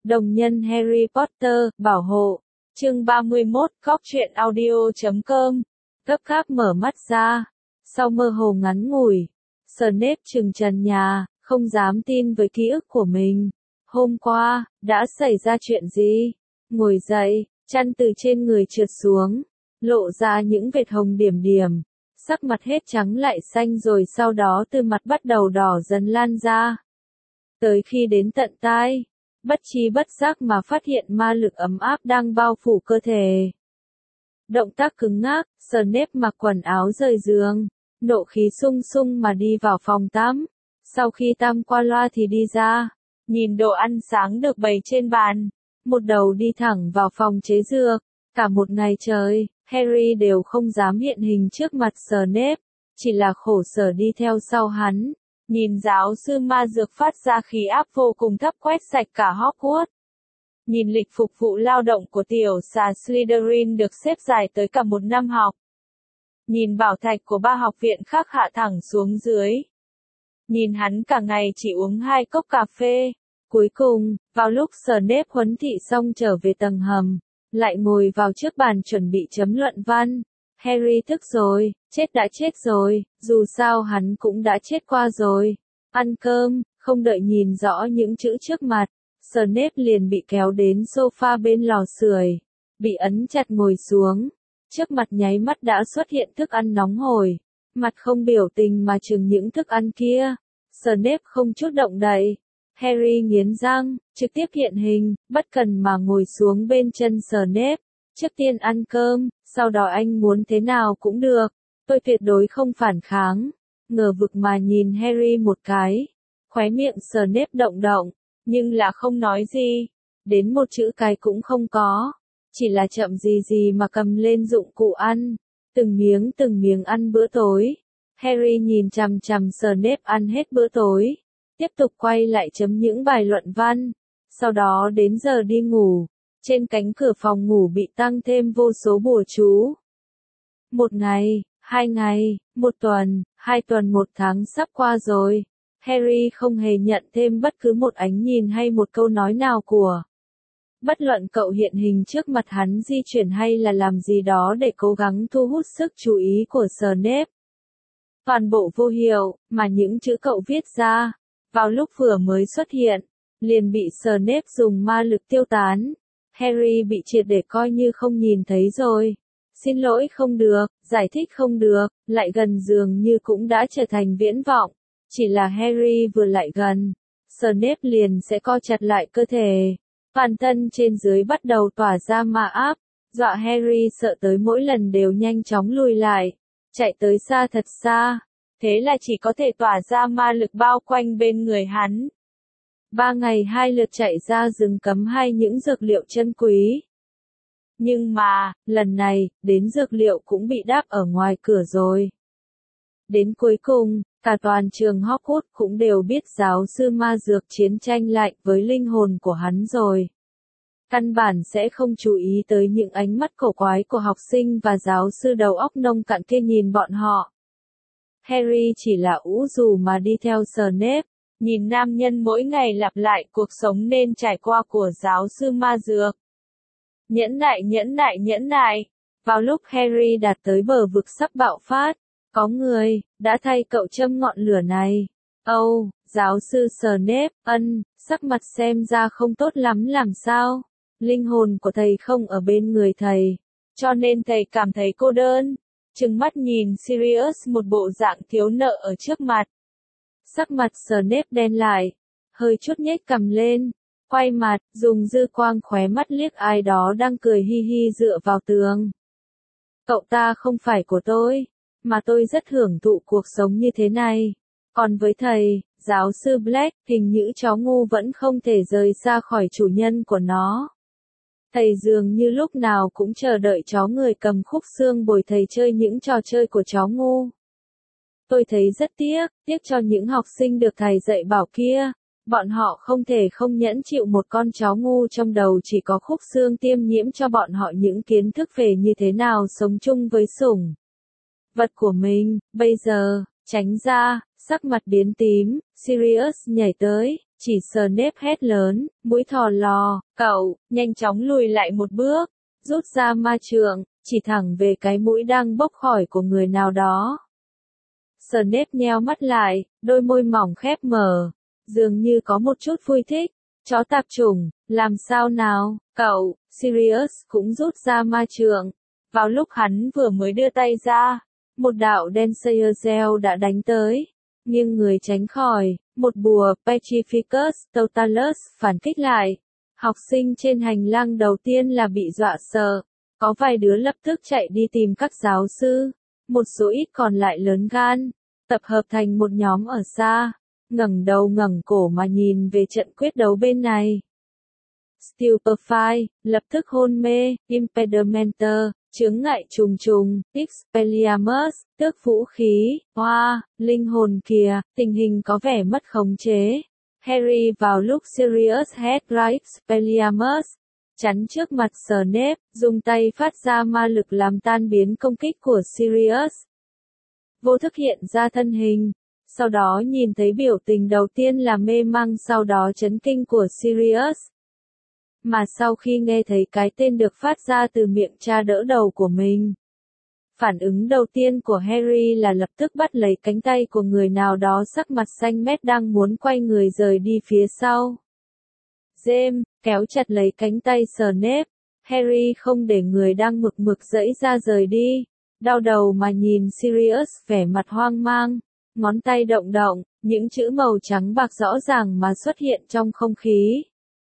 Đồng nhân Harry Potter, bảo hộ. Chương 31, Góc truyện audio.com. Gấp gáp mở mắt ra. Sau mơ hồ ngắn ngủi, Snape chừng trần nhà, không dám tin với ký ức của mình. Hôm qua, đã xảy ra chuyện gì? Ngồi dậy, chăn từ trên người trượt xuống, lộ ra những vệt hồng điểm điểm. Sắc mặt hết trắng lại xanh rồi sau đó từ mặt bắt đầu đỏ dần lan ra. Tới khi đến tận tai, bất tri bất giác mà phát hiện ma lực ấm áp đang bao phủ cơ thể. Động tác cứng ngắc, Snape mặc quần áo rời giường, nộ khí sung sung mà đi vào phòng tắm. Sau khi tắm qua loa thì đi ra, nhìn đồ ăn sáng được bày trên bàn, một đầu đi thẳng vào phòng chế dược. Cả một ngày trời, Harry đều không dám hiện hình trước mặt Snape, chỉ là khổ sở đi theo sau hắn. Nhìn giáo sư ma dược phát ra khí áp vô cùng thấp quét sạch cả Hogwarts. Nhìn lịch phục vụ lao động của tiểu xà Slytherin được xếp dài tới cả một năm học. Nhìn bảo thạch của ba học viện khác hạ thẳng xuống dưới. Nhìn hắn cả ngày chỉ uống 2 cốc cà phê. Cuối cùng, vào lúc Snape huấn thị xong trở về tầng hầm, lại ngồi vào trước bàn chuẩn bị chấm luận văn. Harry thức rồi, chết đã chết rồi, dù sao hắn cũng đã chết qua rồi. Ăn cơm, không đợi nhìn rõ những chữ trước mặt, Snape liền bị kéo đến sofa bên lò sưởi, bị ấn chặt ngồi xuống. Trước mặt nháy mắt đã xuất hiện thức ăn nóng hổi, mặt không biểu tình mà chừng những thức ăn kia. Snape không chút động đậy. Harry nghiến răng, trực tiếp hiện hình, bất cần mà ngồi xuống bên chân Snape. Trước tiên ăn cơm, sau đó anh muốn thế nào cũng được, tôi tuyệt đối không phản kháng. Ngờ vực mà nhìn Harry một cái, khóe miệng Snape động động, nhưng là không nói gì, đến một chữ cái cũng không có, chỉ là chậm gì gì mà cầm lên dụng cụ ăn, từng miếng ăn bữa tối. Harry nhìn chằm chằm Snape ăn hết bữa tối, tiếp tục quay lại chấm những bài luận văn, sau đó đến giờ đi ngủ. Trên cánh cửa phòng ngủ bị tăng thêm vô số bùa chú. 1 ngày, 2 ngày, 1 tuần, 2 tuần, 1 tháng sắp qua rồi. Harry không hề nhận thêm bất cứ một ánh nhìn hay một câu nói nào của. Bất luận cậu hiện hình trước mặt hắn di chuyển hay là làm gì đó để cố gắng thu hút sức chú ý của Snape. Toàn bộ vô hiệu, mà những chữ cậu viết ra, vào lúc vừa mới xuất hiện, liền bị Snape dùng ma lực tiêu tán. Harry bị triệt để coi như không nhìn thấy rồi. Xin lỗi không được, giải thích không được, lại gần dường như cũng đã trở thành viễn vọng. Chỉ là Harry vừa lại gần, Snape liền sẽ co chặt lại cơ thể. Toàn thân trên dưới bắt đầu tỏa ra ma áp, dọa Harry sợ tới mỗi lần đều nhanh chóng lùi lại, chạy tới xa thật xa. Thế là chỉ có thể tỏa ra ma lực bao quanh bên người hắn. 3 ngày 2 lượt chạy ra rừng cấm hay những dược liệu chân quý. Nhưng mà, lần này, đến dược liệu cũng bị đáp ở ngoài cửa rồi. Đến cuối cùng, cả toàn trường Hogwarts cũng đều biết giáo sư ma dược chiến tranh lạnh với linh hồn của hắn rồi. Căn bản sẽ không chú ý tới những ánh mắt cổ quái của học sinh và giáo sư đầu óc nông cạn kia nhìn bọn họ. Harry chỉ là ủ rũ mà đi theo Snape. Nhìn nam nhân mỗi ngày lặp lại cuộc sống nên trải qua của giáo sư ma dược. Nhẫn nại. Vào lúc Harry đạt tới bờ vực sắp bạo phát, có người đã thay cậu châm ngọn lửa này. Giáo sư Snape, sắc mặt xem ra không tốt lắm làm sao? Linh hồn của thầy không ở bên người thầy, cho nên thầy cảm thấy cô đơn. Trừng mắt nhìn Sirius một bộ dạng thiếu nợ ở trước mặt. Sắc mặt Snape đen lại, hơi chút nhếch cằm lên, quay mặt, dùng dư quang khóe mắt liếc ai đó đang cười hi hi dựa vào tường. Cậu ta không phải của tôi, mà tôi rất hưởng thụ cuộc sống như thế này. Còn với thầy, giáo sư Black, hình như chó ngu vẫn không thể rời xa khỏi chủ nhân của nó. Thầy dường như lúc nào cũng chờ đợi chó người cầm khúc xương bồi thầy chơi những trò chơi của chó ngu. Tôi thấy rất tiếc cho những học sinh được thầy dạy bảo kia. Bọn họ không thể không nhẫn chịu một con chó ngu trong đầu chỉ có khúc xương tiêm nhiễm cho bọn họ những kiến thức về như thế nào sống chung với sủng vật của mình. Bây giờ, tránh ra, sắc mặt biến tím, Sirius nhảy tới, chỉ Snape hét lớn, mũi thò lò, cậu, nhanh chóng lùi lại một bước, rút ra ma trượng, chỉ thẳng về cái mũi đang bốc khỏi của người nào đó. Snape nheo mắt lại, đôi môi mỏng khép mở, dường như có một chút vui thích. Chó tạp chủng, làm sao nào, cậu, Sirius cũng rút ra ma trượng. Vào lúc hắn vừa mới đưa tay ra, một đạo đen Sayer đã đánh tới, nhưng người tránh khỏi, một bùa Petrificus Totalus phản kích lại. Học sinh trên hành lang đầu tiên là bị dọa sợ, có vài đứa lập tức chạy đi tìm các giáo sư, một số ít còn lại lớn gan, tập hợp thành một nhóm ở xa, ngẩng đầu ngẩng cổ mà nhìn về trận quyết đấu bên này. Stupefy, lập tức hôn mê, Impedimenter, chướng ngại trùng trùng, Expelliarmus, tước vũ khí, hoa, linh hồn kìa, tình hình có vẻ mất khống chế. Harry vào lúc Sirius hét ra Expelliarmus, chắn trước mặt Snape, dùng tay phát ra ma lực làm tan biến công kích của Sirius. Vô thức hiện ra thân hình, sau đó nhìn thấy biểu tình đầu tiên là mê mang sau đó chấn kinh của Sirius. Mà sau khi nghe thấy cái tên được phát ra từ miệng cha đỡ đầu của mình, phản ứng đầu tiên của Harry là lập tức bắt lấy cánh tay của người nào đó sắc mặt xanh mét đang muốn quay người rời đi phía sau. James, kéo chặt lấy cánh tay Snape, Harry không để người đang mực mực giãy ra rời đi, đau đầu mà nhìn Sirius vẻ mặt hoang mang, ngón tay động động, những chữ màu trắng bạc rõ ràng mà xuất hiện trong không khí.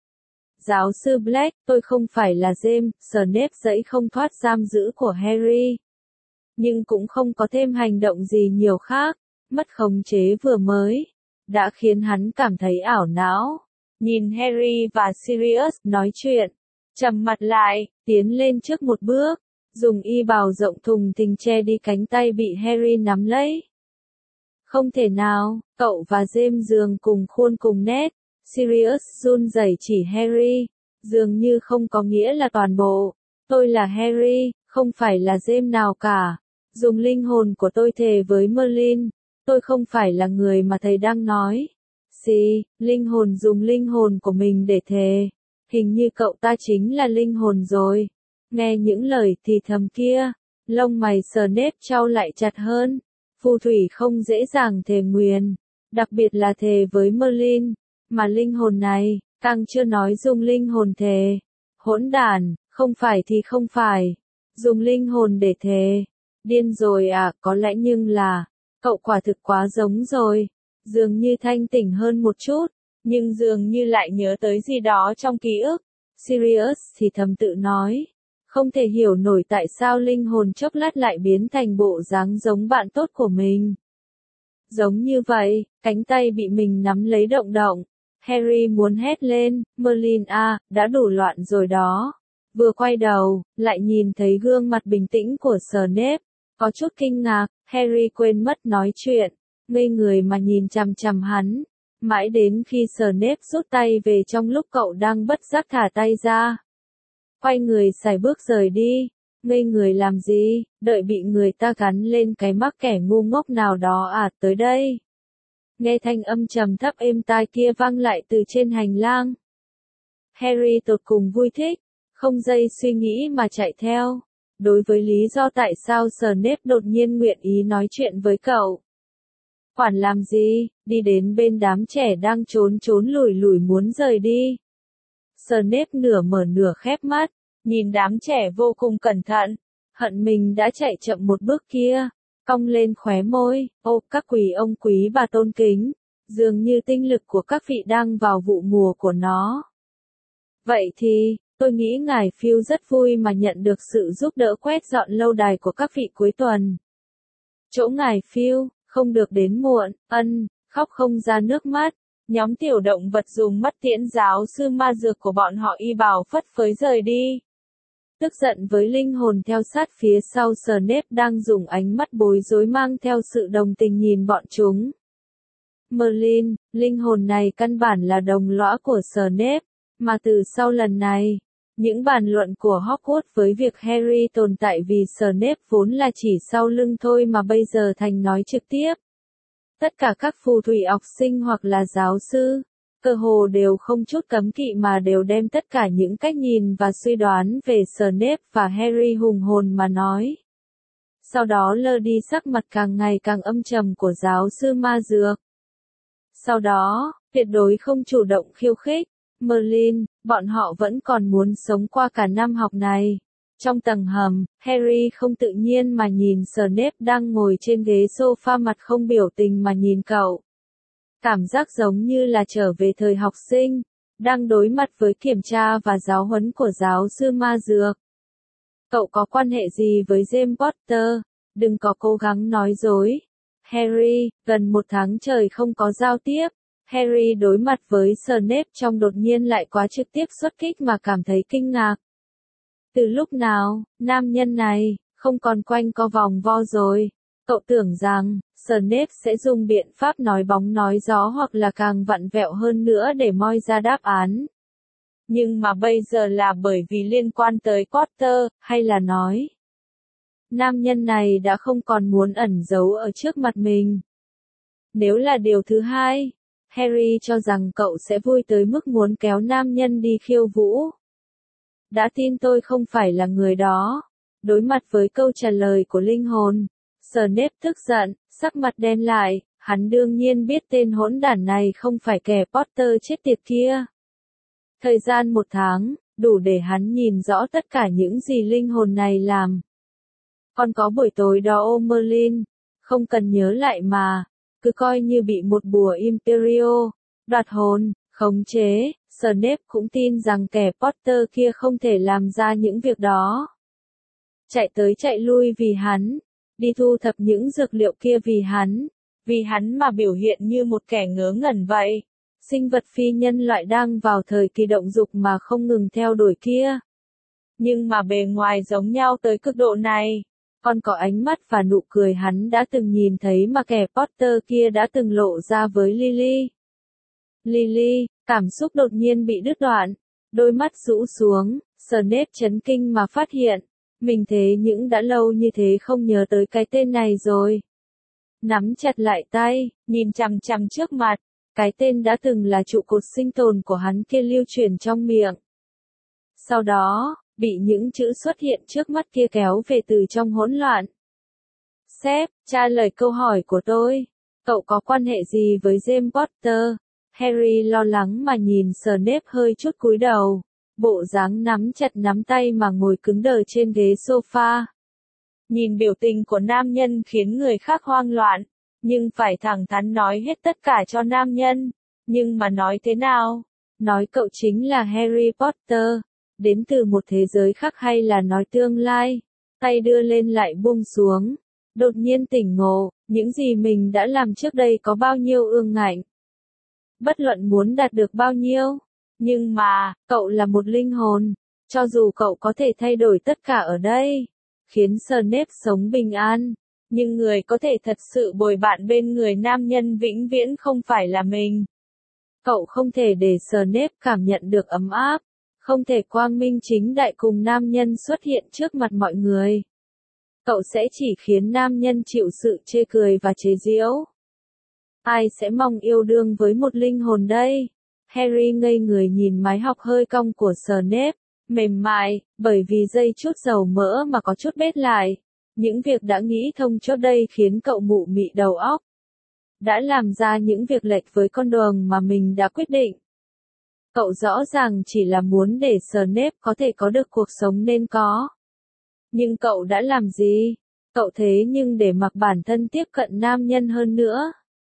Giáo sư Black, tôi không phải là James, Snape giãy không thoát giam giữ của Harry. Nhưng cũng không có thêm hành động gì nhiều khác, mất khống chế vừa mới, đã khiến hắn cảm thấy ảo não. Nhìn Harry và Sirius nói chuyện, trầm mặt lại, tiến lên trước một bước, dùng y bào rộng thùng thình che đi cánh tay bị Harry nắm lấy. Không thể nào, cậu và James dường cùng khuôn cùng nét. Sirius run rẩy chỉ Harry, dường như không có nghĩa là toàn bộ. Tôi là Harry, không phải là James nào cả. Dùng linh hồn của tôi thề với Merlin, tôi không phải là người mà thầy đang nói. Linh hồn dùng linh hồn của mình để thề. Hình như cậu ta chính là linh hồn rồi. Nghe những lời thì thầm kia, lông mày Snape chau lại chặt hơn. Phù thủy không dễ dàng thề nguyền, đặc biệt là thề với Merlin. Mà linh hồn này, càng chưa nói dùng linh hồn thề. Hỗn đản, không phải thì không phải. Dùng linh hồn để thề. Điên rồi à, có lẽ nhưng là, cậu quả thực quá giống rồi. Dường như thanh tỉnh hơn một chút, nhưng dường như lại nhớ tới gì đó trong ký ức. Sirius thì thầm tự nói. Không thể hiểu nổi tại sao linh hồn chốc lát lại biến thành bộ dáng giống bạn tốt của mình. Giống như vậy, cánh tay bị mình nắm lấy động động. Harry muốn hét lên, Merlin à, đã đủ loạn rồi đó. Vừa quay đầu, lại nhìn thấy gương mặt bình tĩnh của Snape. Có chút kinh ngạc, Harry quên mất nói chuyện, ngây người mà nhìn chằm chằm hắn. Mãi đến khi Snape rút tay về trong lúc cậu đang bất giác thả tay ra. Quay người sải bước rời đi, ngây người làm gì, đợi bị người ta gắn lên cái mác kẻ ngu ngốc nào đó à, tới đây. Nghe thanh âm trầm thấp êm tai kia vang lại từ trên hành lang. Harry tột cùng vui thích, không giây suy nghĩ mà chạy theo. Đối với lý do tại sao Snape đột nhiên nguyện ý nói chuyện với cậu. Quản làm gì, đi đến bên đám trẻ đang trốn lủi lủi muốn rời đi. Snape nửa mở nửa khép mắt, nhìn đám trẻ vô cùng cẩn thận, hận mình đã chạy chậm một bước kia, cong lên khóe môi, ô các quý ông quý bà tôn kính, dường như tinh lực của các vị đang vào vụ mùa của nó. Vậy thì, tôi nghĩ ngài Phil rất vui mà nhận được sự giúp đỡ quét dọn lâu đài của các vị cuối tuần. Chỗ ngài Phil, không được đến muộn, khóc không ra nước mắt. Nhóm tiểu động vật dùng mắt tiễn giáo sư ma dược của bọn họ y bảo phất phới rời đi. Tức giận với linh hồn theo sát phía sau Snape đang dùng ánh mắt bối rối mang theo sự đồng tình nhìn bọn chúng. Merlin, linh hồn này căn bản là đồng lõa của Snape, mà từ sau lần này, những bàn luận của Hogwarts với việc Harry tồn tại vì Snape vốn là chỉ sau lưng thôi mà bây giờ thành nói trực tiếp. Tất cả các phù thủy học sinh hoặc là giáo sư, cơ hồ đều không chút cấm kỵ mà đều đem tất cả những cách nhìn và suy đoán về Snape và Harry hùng hồn mà nói. Sau đó lơ đi sắc mặt càng ngày càng âm trầm của giáo sư ma dược. Sau đó, tuyệt đối không chủ động khiêu khích, Merlin, bọn họ vẫn còn muốn sống qua cả năm học này. Trong tầng hầm, Harry không tự nhiên mà nhìn Snape đang ngồi trên ghế sofa mặt không biểu tình mà nhìn cậu. Cảm giác giống như là trở về thời học sinh, đang đối mặt với kiểm tra và giáo huấn của giáo sư ma dược. Cậu có quan hệ gì với James Potter? Đừng có cố gắng nói dối. Harry, gần 1 tháng trời không có giao tiếp. Harry đối mặt với Snape trong đột nhiên lại quá trực tiếp xuất kích mà cảm thấy kinh ngạc. Từ lúc nào, nam nhân này, không còn quanh co vòng vo rồi. Cậu tưởng rằng, Snape sẽ dùng biện pháp nói bóng nói gió hoặc là càng vặn vẹo hơn nữa để moi ra đáp án. Nhưng mà bây giờ là bởi vì liên quan tới Potter, hay là nói, nam nhân này đã không còn muốn ẩn giấu ở trước mặt mình. Nếu là điều thứ hai, Harry cho rằng cậu sẽ vui tới mức muốn kéo nam nhân đi khiêu vũ. Đã tin tôi không phải là người đó. Đối mặt với câu trả lời của linh hồn, Snape tức giận, sắc mặt đen lại, hắn đương nhiên biết tên hỗn đản này không phải kẻ Potter chết tiệt kia. Thời gian 1 tháng, đủ để hắn nhìn rõ tất cả những gì linh hồn này làm. Còn có buổi tối đó ô Merlin, không cần nhớ lại mà, cứ coi như bị một bùa Imperio, đoạt hồn, khống chế, Snape cũng tin rằng kẻ Potter kia không thể làm ra những việc đó. Chạy tới chạy lui vì hắn, đi thu thập những dược liệu kia vì hắn mà biểu hiện như một kẻ ngớ ngẩn vậy. Sinh vật phi nhân loại đang vào thời kỳ động dục mà không ngừng theo đuổi kia. Nhưng mà bề ngoài giống nhau tới cực độ này. Còn có ánh mắt và nụ cười hắn đã từng nhìn thấy mà kẻ Potter kia đã từng lộ ra với Lily. Lily, cảm xúc đột nhiên bị đứt đoạn, đôi mắt rũ xuống, Snape chấn kinh mà phát hiện, mình thế nhưng đã lâu như thế không nhớ tới cái tên này rồi. Nắm chặt lại tay, nhìn chằm chằm trước mặt, cái tên đã từng là trụ cột sinh tồn của hắn kia lưu truyền trong miệng. Sau đó, bị những chữ xuất hiện trước mắt kia kéo về từ trong hỗn loạn. Sếp, trả lời câu hỏi của tôi. Cậu có quan hệ gì với James Potter? Harry lo lắng mà nhìn Snape hơi chút cúi đầu. Bộ dáng nắm chặt nắm tay mà ngồi cứng đờ trên ghế sofa. Nhìn biểu tình của nam nhân khiến người khác hoang loạn. Nhưng phải thẳng thắn nói hết tất cả cho nam nhân. Nhưng mà nói thế nào? Nói cậu chính là Harry Potter. Đến từ một thế giới khác hay là nói tương lai? Tay đưa lên lại buông xuống. Đột nhiên tỉnh ngộ, những gì mình đã làm trước đây có bao nhiêu ương ngạnh. Bất luận muốn đạt được bao nhiêu. Nhưng mà, cậu là một linh hồn. Cho dù cậu có thể thay đổi tất cả ở đây. Khiến Snape sống bình an. Nhưng người có thể thật sự bồi bạn bên người nam nhân vĩnh viễn không phải là mình. Cậu không thể để Snape cảm nhận được ấm áp. Không thể quang minh chính đại cùng nam nhân xuất hiện trước mặt mọi người. Cậu sẽ chỉ khiến nam nhân chịu sự chê cười và chế giễu. Ai sẽ mong yêu đương với một linh hồn đây? Harry ngây người nhìn mái học hơi cong của Snape, mềm mại, bởi vì dây chút dầu mỡ mà có chút bết lại. Những việc đã nghĩ thông trước đây khiến cậu mụ mị đầu óc. Đã làm ra những việc lệch với con đường mà mình đã quyết định. Cậu rõ ràng chỉ là muốn để Snape có thể có được cuộc sống nên có. Nhưng cậu đã làm gì? Cậu thế nhưng để mặc bản thân tiếp cận nam nhân hơn nữa.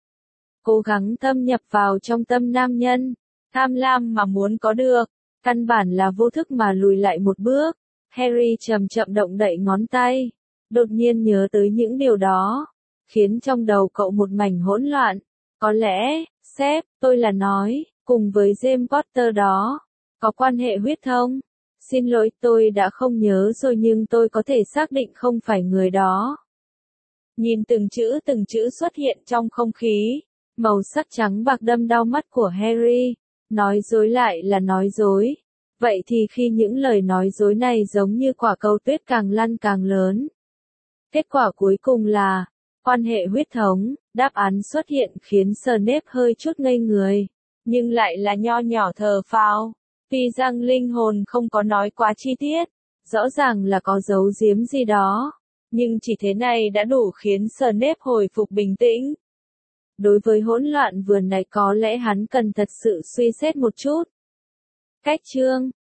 Cố gắng thâm nhập vào trong tâm nam nhân. Tham lam mà muốn có được. Căn bản là vô thức mà lùi lại một bước. Harry chậm chậm động đậy ngón tay. Đột nhiên nhớ tới những điều đó. Khiến trong đầu cậu một mảnh hỗn loạn. Có lẽ, sếp, tôi là nói, cùng với James Potter đó. Có quan hệ huyết thống. Xin lỗi tôi đã không nhớ rồi nhưng tôi có thể xác định không phải người đó. Nhìn từng chữ xuất hiện trong không khí. Màu sắc trắng bạc đâm đau mắt của Harry. Nói dối lại là nói dối. Vậy thì khi những lời nói dối này giống như quả cầu tuyết càng lăn càng lớn. Kết quả cuối cùng là, Quan hệ huyết thống, đáp án xuất hiện khiến Snape hơi chút ngây người, nhưng lại là nho nhỏ thờ phào. Tuy rằng linh hồn không có nói quá chi tiết, rõ ràng là có giấu giếm gì đó, nhưng chỉ thế này đã đủ khiến Snape hồi phục bình tĩnh. Đối với hỗn loạn vừa nãy có lẽ hắn cần thật sự suy xét một chút. Cách chương